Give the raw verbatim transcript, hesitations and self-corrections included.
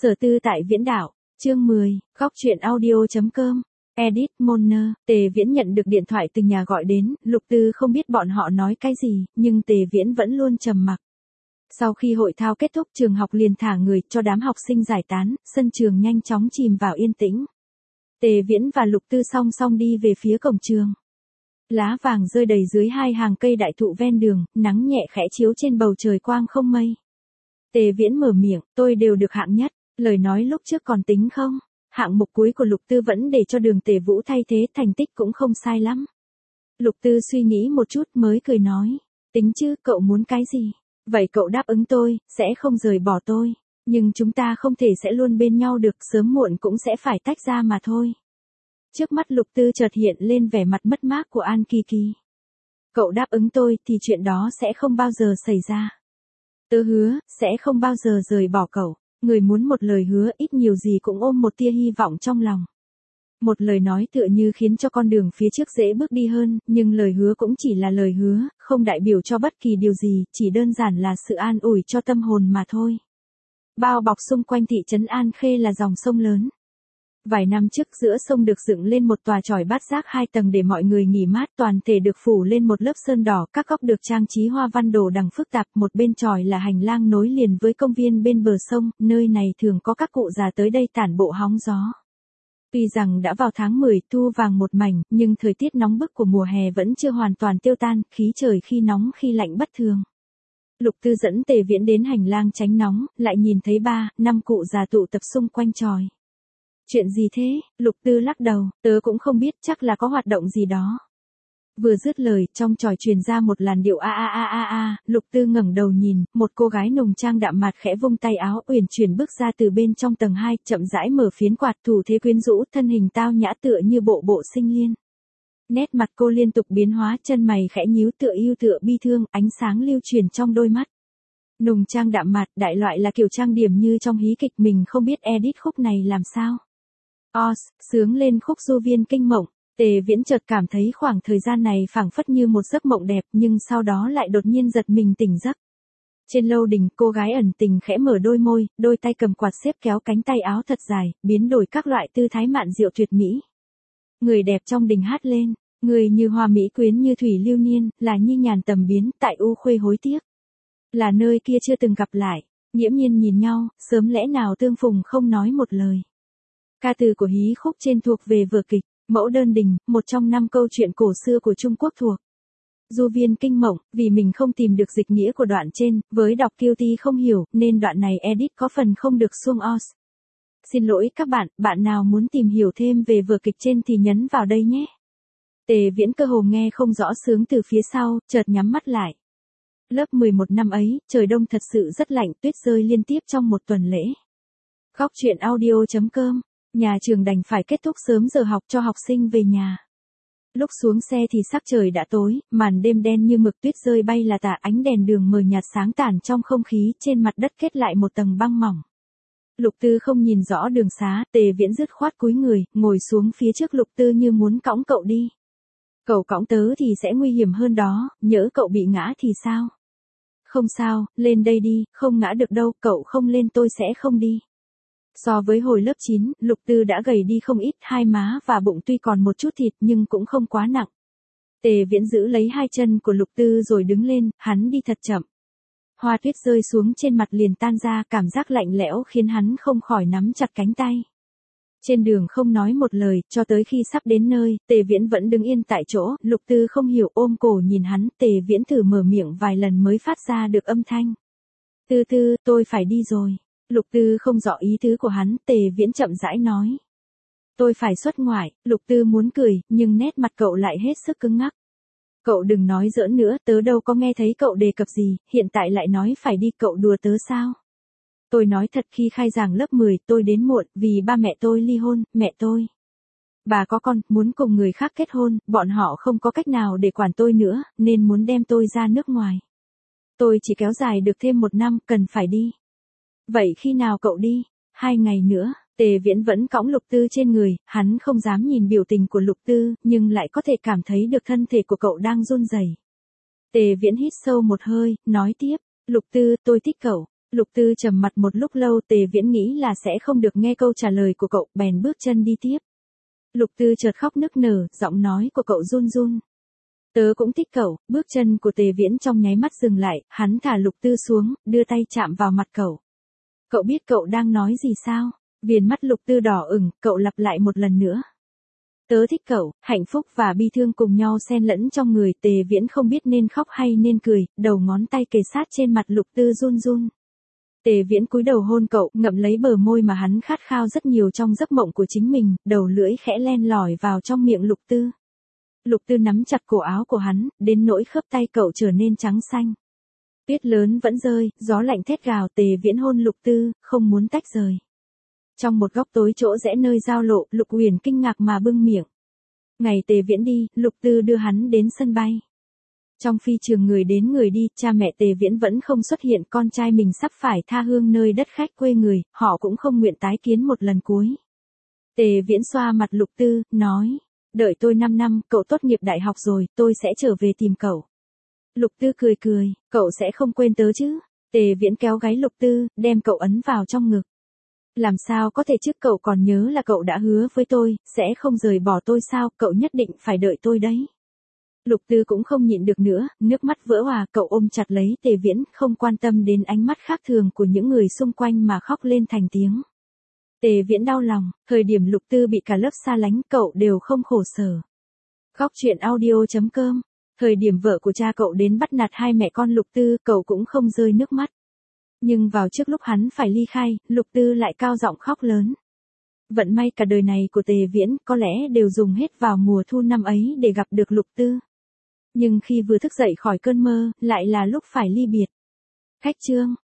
Sở Tư tại Viễn Đảo, chương mười, góc truyện audio chấm com. Edit Moner, Tề Viễn nhận được điện thoại từ nhà gọi đến, Lục Tư không biết bọn họ nói cái gì, nhưng Tề Viễn vẫn luôn trầm mặc. Sau khi hội thao kết thúc, trường học liền thả người cho đám học sinh giải tán, sân trường nhanh chóng chìm vào yên tĩnh. Tề Viễn và Lục Tư song song đi về phía cổng trường. Lá vàng rơi đầy dưới hai hàng cây đại thụ ven đường, nắng nhẹ khẽ chiếu trên bầu trời quang không mây. Tề Viễn mở miệng, tôi đều được hạng nhất, lời nói lúc trước còn tính không? Hạng mục cuối của Lục Tư vẫn để cho Đường Tề Vũ thay thế, thành tích cũng không sai lắm. Lục Tư suy nghĩ một chút mới cười nói, tính chứ, cậu muốn cái gì? Vậy cậu đáp ứng tôi, sẽ không rời bỏ tôi. Nhưng chúng ta không thể sẽ luôn bên nhau được, sớm muộn cũng sẽ phải tách ra mà thôi. Trước mắt Lục Tư chợt hiện lên vẻ mặt mất mát của An Kỳ Kỳ. Cậu đáp ứng tôi thì chuyện đó sẽ không bao giờ xảy ra. Tớ hứa, sẽ không bao giờ rời bỏ cậu. Người muốn một lời hứa ít nhiều gì cũng ôm một tia hy vọng trong lòng. Một lời nói tựa như khiến cho con đường phía trước dễ bước đi hơn, nhưng lời hứa cũng chỉ là lời hứa, không đại biểu cho bất kỳ điều gì, chỉ đơn giản là sự an ủi cho tâm hồn mà thôi. Bao bọc xung quanh thị trấn An Khê là dòng sông lớn. Vài năm trước giữa sông được dựng lên một tòa chòi bát giác hai tầng để mọi người nghỉ mát, toàn thể được phủ lên một lớp sơn đỏ, các góc được trang trí hoa văn đồ đằng phức tạp, một bên chòi là hành lang nối liền với công viên bên bờ sông, nơi này thường có các cụ già tới đây tản bộ hóng gió. Tuy rằng đã vào tháng mười, thu vàng một mảnh, nhưng thời tiết nóng bức của mùa hè vẫn chưa hoàn toàn tiêu tan, khí trời khi nóng khi lạnh bất thường. Lục Tư dẫn Tề Viễn đến hành lang tránh nóng, lại nhìn thấy ba, năm cụ già tụ tập xung quanh chòi. Chuyện gì thế? Lục Tư lắc đầu, tớ cũng không biết, chắc là có hoạt động gì đó. Vừa dứt lời, trong chòi truyền ra một làn điệu a a a a a, Lục Tư ngẩng đầu nhìn, một cô gái nùng trang đạm mạt khẽ vung tay áo, uyển chuyển bước ra từ bên trong tầng hai, chậm rãi mở phiến quạt, thủ thế quyến rũ, thân hình tao nhã tựa như bộ bộ sinh liên. Nét mặt cô liên tục biến hóa, chân mày khẽ nhíu tựa yêu tựa bi thương, ánh sáng lưu truyền trong đôi mắt. Nùng trang đạm mạt, đại loại là kiểu trang điểm như trong hí kịch, mình không biết edit khúc này làm sao. Os, sướng lên khúc Du Viên Kinh Mộng. Tề Viễn chợt cảm thấy khoảng thời gian này phảng phất như một giấc mộng đẹp, nhưng sau đó lại đột nhiên giật mình tỉnh giấc. Trên lâu đình, cô gái ẩn tình khẽ mở đôi môi, đôi tay cầm quạt xếp kéo cánh tay áo thật dài, biến đổi các loại tư thái mạn diệu tuyệt mỹ. Người đẹp trong đình hát lên, người như hoa mỹ quyến như thủy lưu niên, là nhi nhàn tầm biến, tại u khuê hối tiếc. Là nơi kia chưa từng gặp lại, nghiễm nhiên nhìn nhau, sớm lẽ nào tương phùng không nói một lời. Ca từ của hí khúc trên thuộc về vở kịch Mẫu Đơn Đình, một trong năm câu chuyện cổ xưa của Trung Quốc thuộc Du Viên Kinh Mộng. Vì mình không tìm được dịch nghĩa của đoạn trên, với đọc guilty không hiểu, nên đoạn này edit có phần không được suông os. Xin lỗi các bạn, bạn nào muốn tìm hiểu thêm về vở kịch trên thì nhấn vào đây nhé. Tề Viễn cơ hồ nghe không rõ sướng từ phía sau, chợt nhắm mắt lại. Lớp mười một năm ấy, trời đông thật sự rất lạnh, tuyết rơi liên tiếp trong một tuần lễ. Góc truyện audio chấm com. Nhà trường đành phải kết thúc sớm giờ học cho học sinh về nhà. Lúc xuống xe thì sắc trời đã tối, màn đêm đen như mực, tuyết rơi bay là tả, ánh đèn đường mờ nhạt sáng tản trong không khí, trên mặt đất kết lại một tầng băng mỏng. Lục Tư không nhìn rõ đường xá, Tề Viễn dứt khoát cúi người, ngồi xuống phía trước Lục Tư như muốn cõng cậu đi. Cậu cõng tớ thì sẽ nguy hiểm hơn đó, nhỡ cậu bị ngã thì sao? Không sao, lên đây đi, không ngã được đâu, cậu không lên tôi sẽ không đi. So với hồi lớp chín, Lục Tư đã gầy đi không ít, hai má và bụng tuy còn một chút thịt nhưng cũng không quá nặng. Tề Viễn giữ lấy hai chân của Lục Tư rồi đứng lên, hắn đi thật chậm. Hoa tuyết rơi xuống trên mặt liền tan ra, cảm giác lạnh lẽo khiến hắn không khỏi nắm chặt cánh tay. Trên đường không nói một lời, cho tới khi sắp đến nơi, Tề Viễn vẫn đứng yên tại chỗ, Lục Tư không hiểu ôm cổ nhìn hắn, Tề Viễn thử mở miệng vài lần mới phát ra được âm thanh. Tư Tư, tôi phải đi rồi. Lục Tư không rõ ý tứ của hắn, Tề Viễn chậm rãi nói. Tôi phải xuất ngoại. Lục Tư muốn cười, nhưng nét mặt cậu lại hết sức cứng ngắc. Cậu đừng nói giỡn nữa, tớ đâu có nghe thấy cậu đề cập gì, hiện tại lại nói phải đi, cậu đùa tớ sao? Tôi nói thật, khi khai giảng lớp mười, tôi đến muộn, vì ba mẹ tôi ly hôn, mẹ tôi. Bà có con, muốn cùng người khác kết hôn, bọn họ không có cách nào để quản tôi nữa, nên muốn đem tôi ra nước ngoài. Tôi chỉ kéo dài được thêm một năm, cần phải đi. Vậy khi nào cậu đi? Hai ngày nữa. Tề Viễn vẫn cõng Lục Tư trên người, hắn không dám nhìn biểu tình của Lục Tư, nhưng lại có thể cảm thấy được thân thể của cậu đang run rẩy. Tề Viễn hít sâu một hơi, nói tiếp, Lục Tư, tôi thích cậu. Lục Tư trầm mặt một lúc lâu, Tề Viễn nghĩ là sẽ không được nghe câu trả lời của cậu, bèn bước chân đi tiếp. Lục Tư chợt khóc nức nở, giọng nói của cậu run run. Tớ cũng thích cậu. Bước chân của Tề Viễn trong nháy mắt dừng lại, hắn thả Lục Tư xuống, đưa tay chạm vào mặt cậu. Cậu biết cậu đang nói gì sao? Viền mắt Lục Tư đỏ ửng, cậu lặp lại một lần nữa. Tớ thích cậu. Hạnh phúc và bi thương cùng nhau xen lẫn trong người, Tề Viễn không biết nên khóc hay nên cười, đầu ngón tay kề sát trên mặt Lục Tư run run. Tề Viễn cúi đầu hôn cậu, ngậm lấy bờ môi mà hắn khát khao rất nhiều trong giấc mộng của chính mình, đầu lưỡi khẽ len lỏi vào trong miệng Lục Tư. Lục Tư nắm chặt cổ áo của hắn, đến nỗi khớp tay cậu trở nên trắng xanh. Tuyết lớn vẫn rơi, gió lạnh thét gào, Tề Viễn hôn Lục Tư, không muốn tách rời. Trong một góc tối chỗ rẽ nơi giao lộ, Lục Huyền kinh ngạc mà bưng miệng. Ngày Tề Viễn đi, Lục Tư đưa hắn đến sân bay. Trong phi trường người đến người đi, cha mẹ Tề Viễn vẫn không xuất hiện, con trai mình sắp phải tha hương nơi đất khách quê người, họ cũng không nguyện tái kiến một lần cuối. Tề Viễn xoa mặt Lục Tư, nói, đợi tôi năm năm, cậu tốt nghiệp đại học rồi, tôi sẽ trở về tìm cậu. Lục Tư cười cười, cậu sẽ không quên tớ chứ? Tề Viễn kéo gáy Lục Tư, đem cậu ấn vào trong ngực. Làm sao có thể chứ, cậu còn nhớ là cậu đã hứa với tôi, sẽ không rời bỏ tôi sao, cậu nhất định phải đợi tôi đấy. Lục Tư cũng không nhịn được nữa, nước mắt vỡ òa, cậu ôm chặt lấy Tề Viễn, không quan tâm đến ánh mắt khác thường của những người xung quanh mà khóc lên thành tiếng. Tề Viễn đau lòng, thời điểm Lục Tư bị cả lớp xa lánh, cậu đều không khổ sở. Góc truyện audio chấm com, thời điểm vợ của cha cậu đến bắt nạt hai mẹ con Lục Tư, cậu cũng không rơi nước mắt. Nhưng vào trước lúc hắn phải ly khai, Lục Tư lại cao giọng khóc lớn. Vận may cả đời này của Tề Viễn có lẽ đều dùng hết vào mùa thu năm ấy để gặp được Lục Tư. Nhưng khi vừa thức dậy khỏi cơn mơ, lại là lúc phải ly biệt. Khách chương.